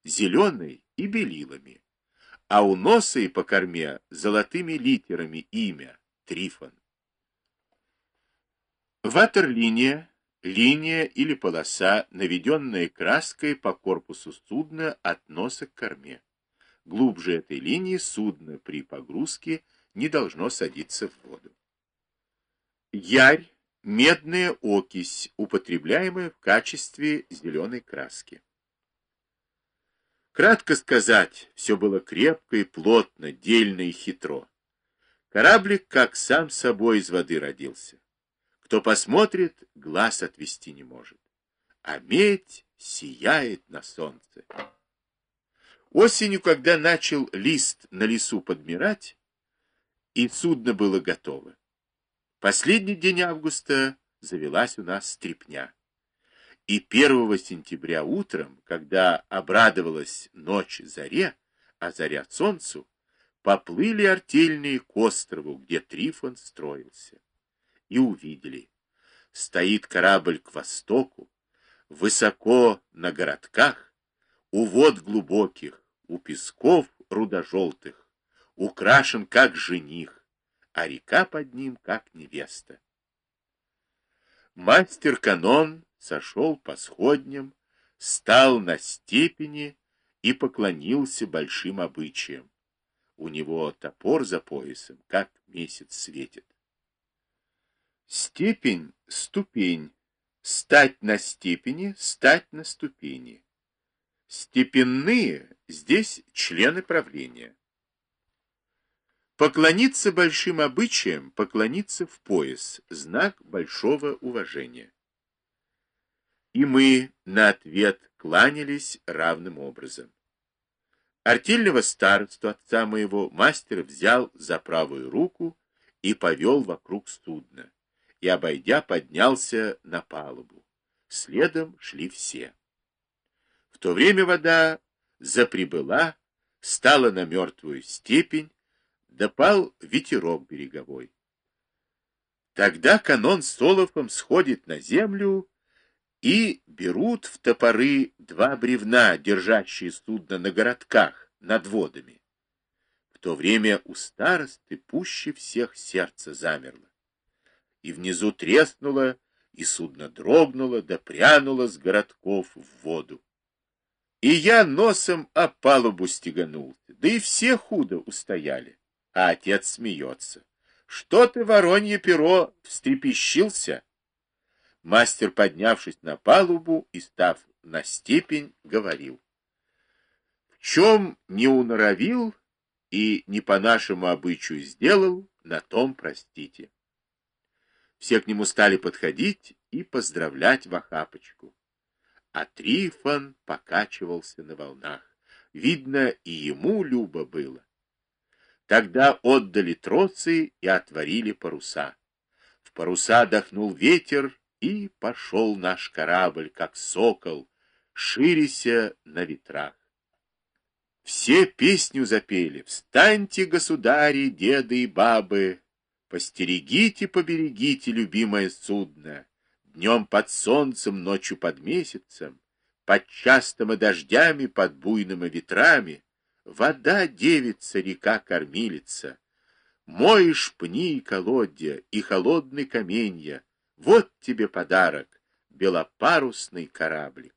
зеленой и белилами, а у носа и по корме золотыми литерами имя Трифон. Ватерлиния, линия или полоса, наведенная краской по корпусу судна от носа к корме. Глубже этой линии судно при погрузке не должно садиться в воду. Ярь – медная окись, употребляемая в качестве зеленой краски. Кратко сказать, все было крепко и плотно, дельно и хитро. Кораблик как сам собой из воды родился. Кто посмотрит, глаз отвести не может. А медь сияет на солнце. Осенью, когда начал лист на лесу подмирать, и судно было готово, последний день августа завелась у нас стрепня. И 1 сентября утром, когда обрадовалась ночь заре, а заря солнцу, поплыли артельные к острову, где Трифон строился. И увидели. Стоит корабль к востоку, высоко на городках, у вод глубоких, у песков рудожелтых, украшен как жених, а река под ним как невеста. Мастер-канон сошел по сходням, стал на степени и поклонился большим обычаям. У него топор за поясом, как месяц светит. Степень — ступень. Стать на степени, стать на ступени. Степенные — здесь члены правления. Поклониться большим обычаям, поклониться в пояс, знак большого уважения. И мы на ответ кланялись равным образом. Артельного старосту отца моего мастер взял за правую руку и повел вокруг судна, и, обойдя, поднялся на палубу. Следом шли все. В то время вода заприбыла, стала на мертвую степень, допал ветерок береговой. Тогда канон с олофом сходит на землю и берут в топоры 2 бревна, держащие судно на городках, над водами. В то время у старосты пуще всех сердце замерло. И внизу треснуло, и судно дрогнуло, да прянуло с городков в воду. И я носом о палубу стеганулся, да и все худо устояли. А отец смеется. Что ты, воронье перо, встрепещился? Мастер, поднявшись на палубу и став на степень, говорил. В чем не уноровил и не по нашему обычаю сделал, на том простите. Все к нему стали подходить и поздравлять в охапочку. А Трифон покачивался на волнах. Видно, и ему любо было. Тогда отдали тросы и отворили паруса. В паруса дохнул ветер, и пошел наш корабль, как сокол, ширися на ветрах. Все песню запели: «Встаньте, государи, деды и бабы, постерегите, поберегите любимое судно, днем под солнцем, ночью под месяцем, под частыми дождями, под буйными ветрами. Вода девица, река кормилица, моешь пни и колодья, и холодный каменья. Вот тебе подарок, белопарусный кораблик».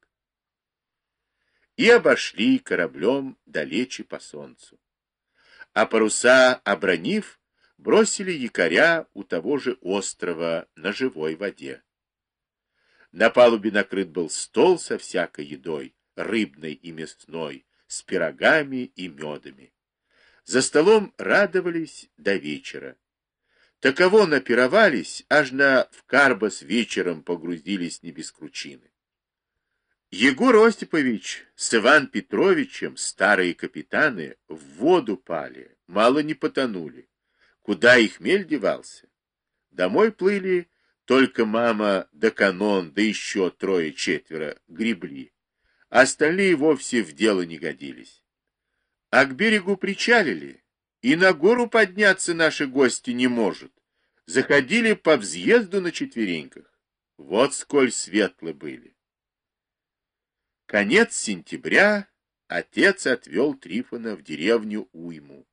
И обошли кораблем далече по солнцу. А паруса, обронив, бросили якоря у того же острова на живой воде. На палубе накрыт был стол со всякой едой, рыбной и мясной, с пирогами и медами. За столом радовались до вечера. Таково напировались, аж в карбас вечером погрузились не без кручины. Егор Осипович с Иван Петровичем, старые капитаны, в воду пали, мало не потонули. Куда их хмель девался? Домой плыли, только мама да канон, да еще 3-4 гребли. Остальные вовсе в дело не годились. А к берегу причалили, и на гору подняться наши гости не может. Заходили по взъезду на четвереньках. Вот сколь светлы были. Конец сентября, отец отвел Трифона в деревню Уйму.